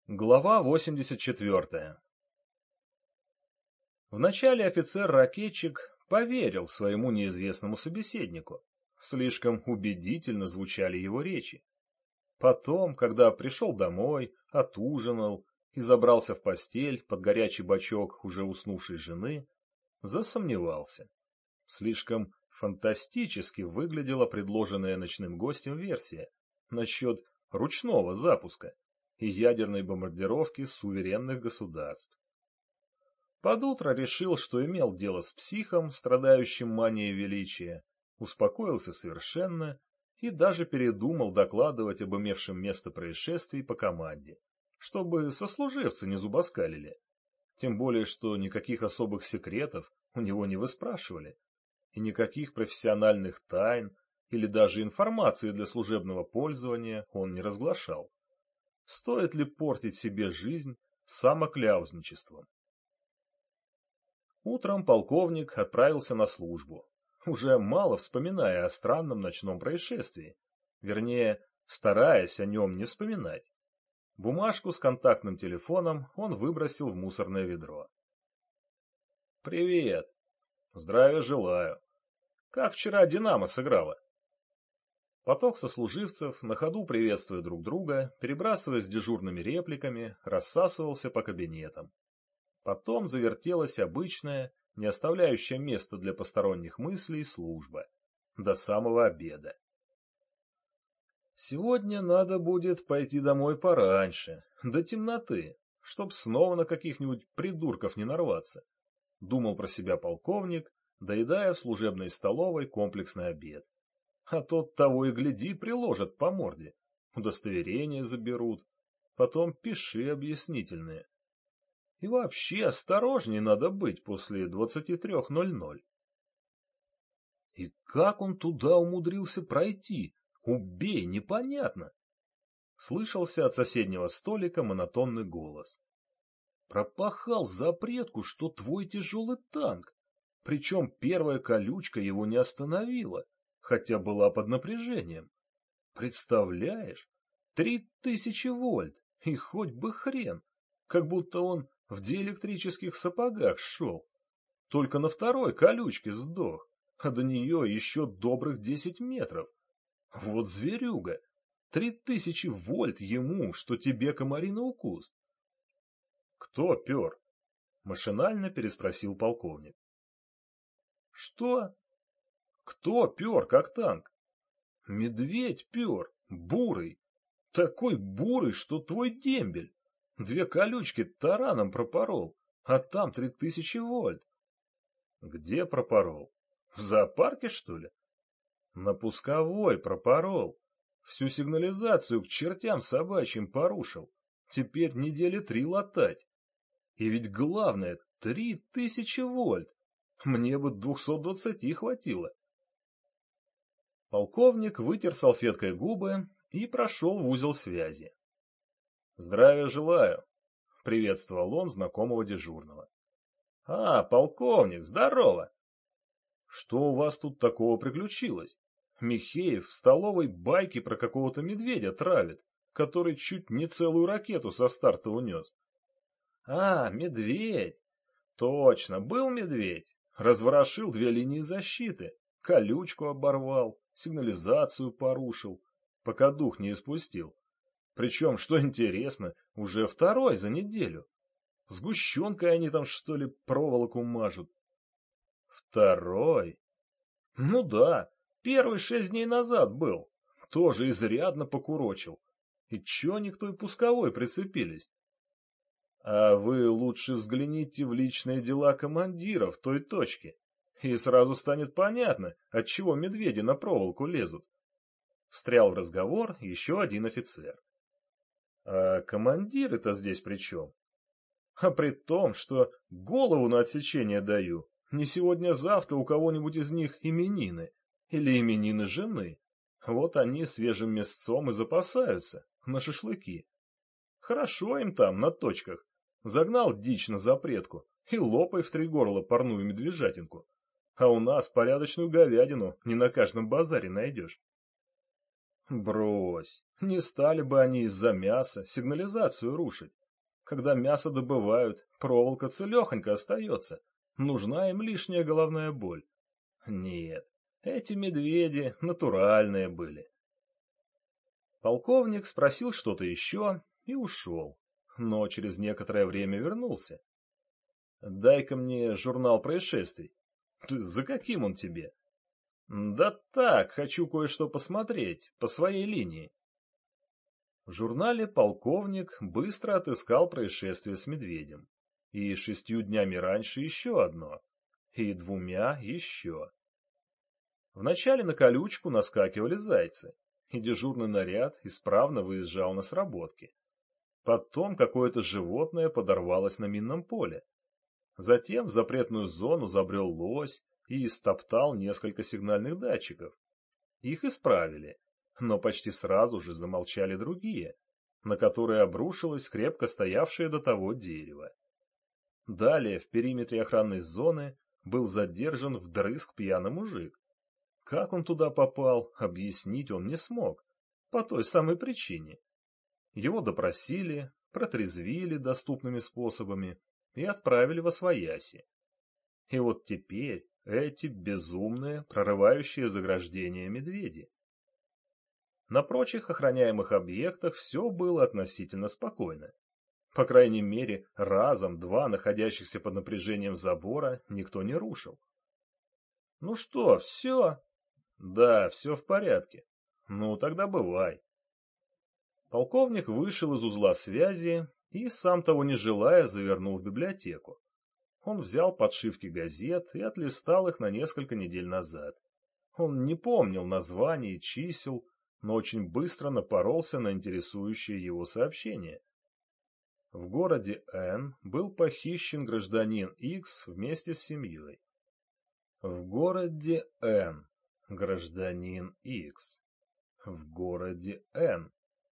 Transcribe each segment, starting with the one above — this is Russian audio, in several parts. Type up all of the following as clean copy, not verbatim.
Глава 84. Вначале офицер-ракетчик поверил своему неизвестному собеседнику. Слишком убедительно звучали его речи. Потом, когда пришел домой, отужинал и забрался в постель под горячий бочок уже уснувшей жены, засомневался. Слишком фантастически выглядела предложенная ночным гостем версия насчет ручного запуска и ядерной бомбардировки суверенных государств. Под утро решил, что имел дело с психом, страдающим манией величия, успокоился совершенно и даже передумал докладывать об имевшем место происшествии по команде, чтобы сослуживцы не зубоскалили. Тем более, что никаких особых секретов у него не выспрашивали, и никаких профессиональных тайн или даже информации для служебного пользования он не разглашал. Стоит ли портить себе жизнь самокляузничеством? Утром полковник отправился на службу, уже мало вспоминая о странном ночном происшествии, вернее, стараясь о нем не вспоминать. Бумажку с контактным телефоном он выбросил в мусорное ведро. «Привет. Здравия желаю. Как вчера «Динамо» сыграла?» Поток сослуживцев, на ходу приветствуя друг друга, перебрасываясь дежурными репликами, рассасывался по кабинетам. Потом завертелась обычная, не оставляющая места для посторонних мыслей, служба. До самого обеда. Сегодня надо будет пойти домой пораньше, до темноты, чтоб снова на каких-нибудь придурков не нарваться, думал про себя полковник, доедая в служебной столовой комплексный обед. А тот того и гляди приложат по морде, удостоверение заберут, потом пиши объяснительные. И вообще осторожней надо быть после 23:00. И как он туда умудрился пройти? Убей, непонятно. Слышался от соседнего столика монотонный голос. Пропахал запретку, что твой тяжелый танк. Причем первая колючка его не остановила, хотя была под напряжением. Представляешь? 3000 вольт, и хоть бы хрен, как будто он в диэлектрических сапогах шел. Только на второй колючке сдох, а до нее еще добрых 10 метров. Вот зверюга! 3000 вольт ему, что тебе комариный укус. Кто пер? Машинально переспросил полковник. Что? Кто пер, как танк? Медведь пер, бурый. Такой бурый, что твой дембель. 2 колючки тараном пропорол, а там 3000 вольт. Где пропорол? В зоопарке, что ли? На пусковой пропорол. Всю сигнализацию к чертям собачьим порушил. Теперь недели 3 латать. И ведь главное, 3000 вольт. Мне бы 220 хватило. Полковник вытер салфеткой губы и прошел в узел связи. «Здравия желаю», — приветствовал он знакомого дежурного. «А, полковник, здорово! Что у вас тут такого приключилось? Михеев в столовой байки про какого-то медведя травит, который чуть не целую ракету со старта унес». «А, медведь! Точно, был медведь. Разворошил 2 линии защиты, колючку оборвал, сигнализацию порушил, пока дух не испустил. Причем, что интересно, уже второй за неделю. Сгущенкой они там, что ли, проволоку мажут. Второй? Ну да, первый 6 дней назад был. Тоже изрядно покурочил. И чё они к той пусковой прицепились? А вы лучше взгляните в личные дела командиров той точки, и сразу станет понятно, отчего медведи на проволоку лезут. Встрял в разговор еще один офицер. А командиры-то здесь при чем? А при том, что голову на отсечение даю, не сегодня-завтра у кого-нибудь из них именины, или именины жены. Вот они свежим мясцом и запасаются, на шашлыки. Хорошо им там, на точках. Загнал дичь на запретку и лопай в 3 горла парную медвежатинку. А у нас порядочную говядину не на каждом базаре найдешь. Брось, не стали бы они из-за мяса сигнализацию рушить. Когда мясо добывают, проволока целехонько остается. Нужна им лишняя головная боль. Нет, эти медведи натуральные были. Полковник спросил что-то еще и ушел, но через некоторое время вернулся. «Дай-ка мне журнал происшествий». «За каким он тебе?» «Да так, хочу кое-что посмотреть, по своей линии». В журнале полковник быстро отыскал происшествие с медведем. И 6 днями раньше еще одно. И 2 еще. Вначале на колючку наскакивали зайцы, и дежурный наряд исправно выезжал на сработки. Потом какое-то животное подорвалось на минном поле. Затем в запретную зону забрел лось и истоптал несколько сигнальных датчиков. Их исправили, но почти сразу же замолчали другие, на которые обрушилось крепко стоявшее до того дерево. Далее в периметре охранной зоны был задержан вдрызг пьяный мужик. Как он туда попал, объяснить он не смог, по той самой причине. Его допросили, протрезвили доступными способами и отправили восвояси. И вот теперь эти безумные, прорывающие заграждения медведи. На прочих охраняемых объектах все было относительно спокойно. По крайней мере, разом 2 находящихся под напряжением забора никто не рушил. «Ну что, все?» «Да, все в порядке. Ну, тогда бывай». Полковник вышел из узла связи и, сам того не желая, завернул в библиотеку. Он взял подшивки газет и отлистал их на несколько недель назад. Он не помнил названий и чисел, но очень быстро напоролся на интересующее его сообщение. В городе Н был похищен гражданин X вместе с семьей. В городе Н. Гражданин X. В городе Н.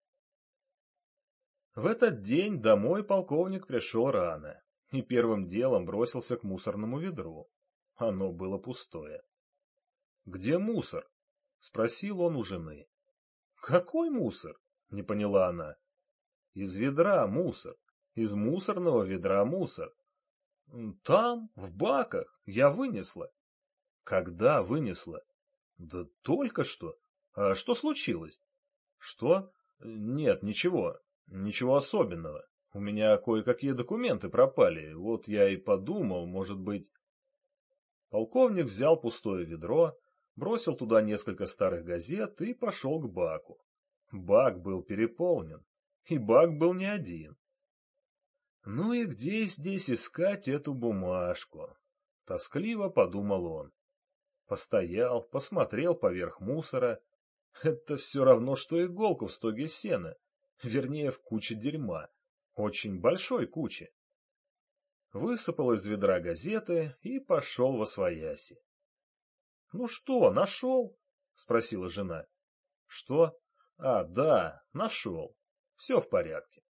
В этот день домой полковник пришел рано и первым делом бросился к мусорному ведру. Оно было пустое. «Где мусор?» — спросил он у жены. «Какой мусор?» — не поняла она. «Из ведра мусор. Из мусорного ведра мусор. Там, в баках, я вынесла». «Когда вынесла?» «Да только что. А что случилось?» «Что? Нет, ничего. Ничего особенного. У меня кое-какие документы пропали. Вот я и подумал, может быть...» Полковник взял пустое ведро, бросил туда несколько старых газет и пошел к баку. Бак был переполнен. И бак был не один. «Ну и где здесь искать эту бумажку?» — тоскливо подумал он. Постоял, посмотрел поверх мусора. Это все равно, что иголку в стоге сена, вернее, в куче дерьма, очень большой куче. Высыпал из ведра газеты и пошел восвояси. — Ну что, нашел? — спросила жена. — Что? А, да, нашел. Все в порядке.